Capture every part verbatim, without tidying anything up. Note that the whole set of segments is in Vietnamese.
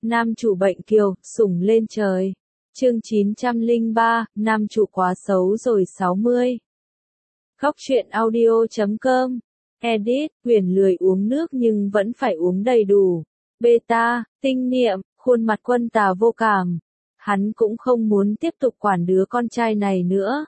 nam chủ bệnh kiều, sủng lên trời. Chương chín trăm lẻ ba, nam chủ quá xấu rồi sáu mươi. Góc truyện audio chấm com. Edit, Huyền lười uống nước nhưng vẫn phải uống đầy đủ. Beta, tinh niệm, khuôn mặt Quân Tà vô cảm. Hắn cũng không muốn tiếp tục quản đứa con trai này nữa.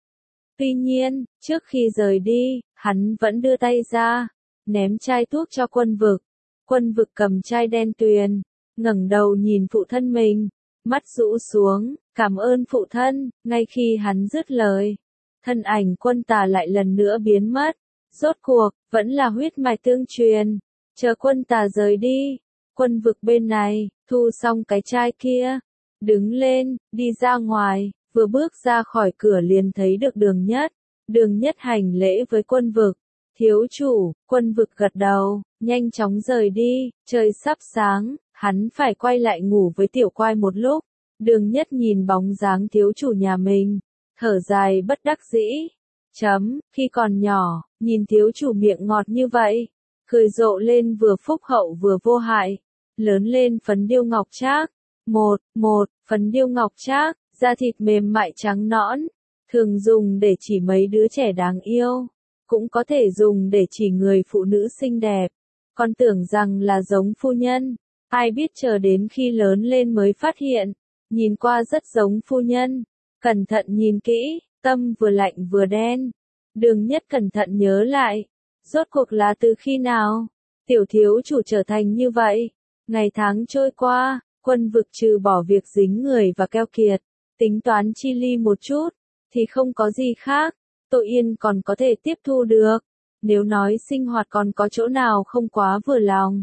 Tuy nhiên, trước khi rời đi, hắn vẫn đưa tay ra, ném chai thuốc cho Quân Vực. Quân Vực cầm chai đen tuyền, ngẩng đầu nhìn phụ thân mình, mắt rũ xuống, cảm ơn phụ thân. Ngay khi hắn dứt lời, thân ảnh Quân Tà lại lần nữa biến mất. Rốt cuộc, vẫn là huyết mạch tương truyền. Chờ Quân Tà rời đi, Quân Vực bên này, thu xong cái chai kia, đứng lên, đi ra ngoài, vừa bước ra khỏi cửa liền thấy được Đường Nhất. Đường Nhất hành lễ với Quân Vực. Thiếu chủ. Quân Vực gật đầu, nhanh chóng rời đi, trời sắp sáng, hắn phải quay lại ngủ với Tiểu Quai một lúc. Đường Nhất nhìn bóng dáng thiếu chủ nhà mình, thở dài bất đắc dĩ. Chấm, khi còn nhỏ, nhìn thiếu chủ miệng ngọt như vậy, cười rộ lên vừa phúc hậu vừa vô hại, lớn lên phấn điêu ngọc trác. Một, một, phấn điêu ngọc trác, da thịt mềm mại trắng nõn, thường dùng để chỉ mấy đứa trẻ đáng yêu, cũng có thể dùng để chỉ người phụ nữ xinh đẹp. Con tưởng rằng là giống phu nhân, ai biết chờ đến khi lớn lên mới phát hiện, nhìn qua rất giống phu nhân. Cẩn thận nhìn kỹ, tâm vừa lạnh vừa đen. Đường Nhất cẩn thận nhớ lại, rốt cuộc là từ khi nào tiểu thiếu chủ trở thành như vậy. Ngày tháng trôi qua, Quân Vực trừ bỏ việc dính người và keo kiệt, tính toán chi ly một chút, thì không có gì khác. Tội Yên còn có thể tiếp thu được, nếu nói sinh hoạt còn có chỗ nào không quá vừa lòng.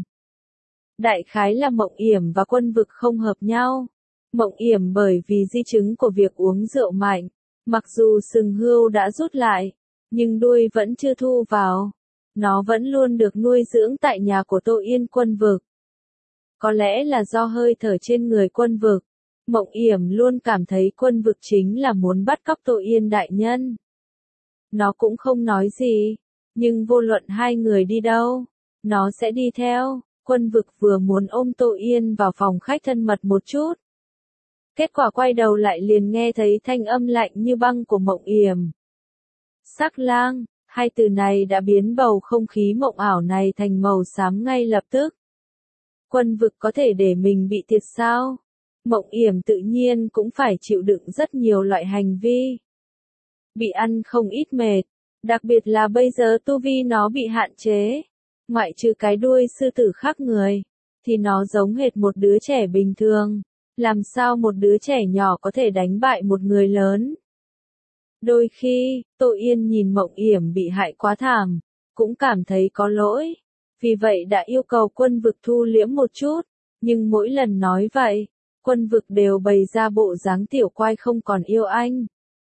Đại khái là Mộng Yểm và Quân Vực không hợp nhau. Mộng Yểm bởi vì di chứng của việc uống rượu mạnh, mặc dù sừng hươu đã rút lại, nhưng đuôi vẫn chưa thu vào. Nó vẫn luôn được nuôi dưỡng tại nhà của Tội Yên Quân Vực. Có lẽ là do hơi thở trên người Quân Vực, Mộng Yểm luôn cảm thấy Quân Vực chính là muốn bắt cóc Tội Yên đại nhân. Nó cũng không nói gì, nhưng vô luận hai người đi đâu, nó sẽ đi theo. Quân Vực vừa muốn ôm Tội Yên vào phòng khách thân mật một chút. Kết quả quay đầu lại liền nghe thấy thanh âm lạnh như băng của Mộng Yểm. Sắc lang, hai từ này đã biến bầu không khí mộng ảo này thành màu xám ngay lập tức. Quân Vực có thể để mình bị thiệt sao? Mộng Yểm tự nhiên cũng phải chịu đựng rất nhiều loại hành vi. Bị ăn không ít mệt, đặc biệt là bây giờ tu vi nó bị hạn chế. Ngoại trừ cái đuôi sư tử khác người, thì nó giống hệt một đứa trẻ bình thường. Làm sao một đứa trẻ nhỏ có thể đánh bại một người lớn? Đôi khi, Tội Yên nhìn Mộng Yểm bị hại quá thảm, cũng cảm thấy có lỗi. Vì vậy đã yêu cầu Quân Vực thu liễm một chút. Nhưng mỗi lần nói vậy, Quân Vực đều bày ra bộ dáng tiểu quai không còn yêu anh.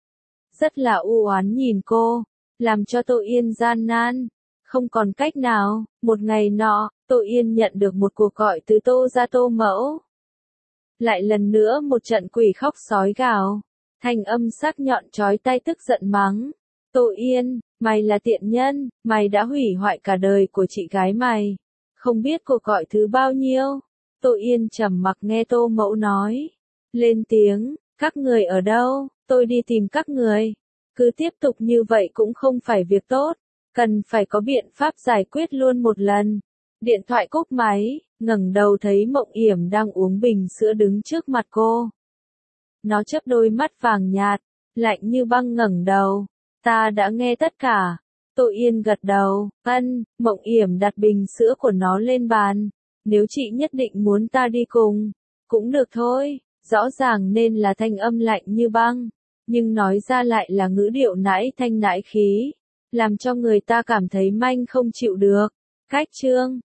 Rất là u oán nhìn cô, làm cho Tội Yên gian nan. Không còn cách nào, một ngày nọ, Tội Yên nhận được một cuộc gọi từ Tô gia Tô mẫu. Lại lần nữa một trận quỷ khóc sói gào, thanh âm sắc nhọn chói tai tức giận mắng. Tội Yên, mày là tiện nhân, mày đã hủy hoại cả đời của chị gái mày. Không biết cuộc gọi thứ bao nhiêu. Tội Yên trầm mặc nghe Tô mẫu nói. Lên tiếng, các người ở đâu, tôi đi tìm các người. Cứ tiếp tục như vậy cũng không phải việc tốt. Cần phải có biện pháp giải quyết luôn một lần. Điện thoại cúp máy, ngẩng đầu thấy Mộng Yểm đang uống bình sữa đứng trước mặt cô. Nó chớp đôi mắt vàng nhạt, lạnh như băng ngẩng đầu. Ta đã nghe tất cả. Tội Yên gật đầu, ân. Mộng Yểm đặt bình sữa của nó lên bàn. Nếu chị nhất định muốn ta đi cùng, cũng được thôi. Rõ ràng nên là thanh âm lạnh như băng, nhưng nói ra lại là ngữ điệu nãi thanh nãi khí, làm cho người ta cảm thấy manh không chịu được. Cách chương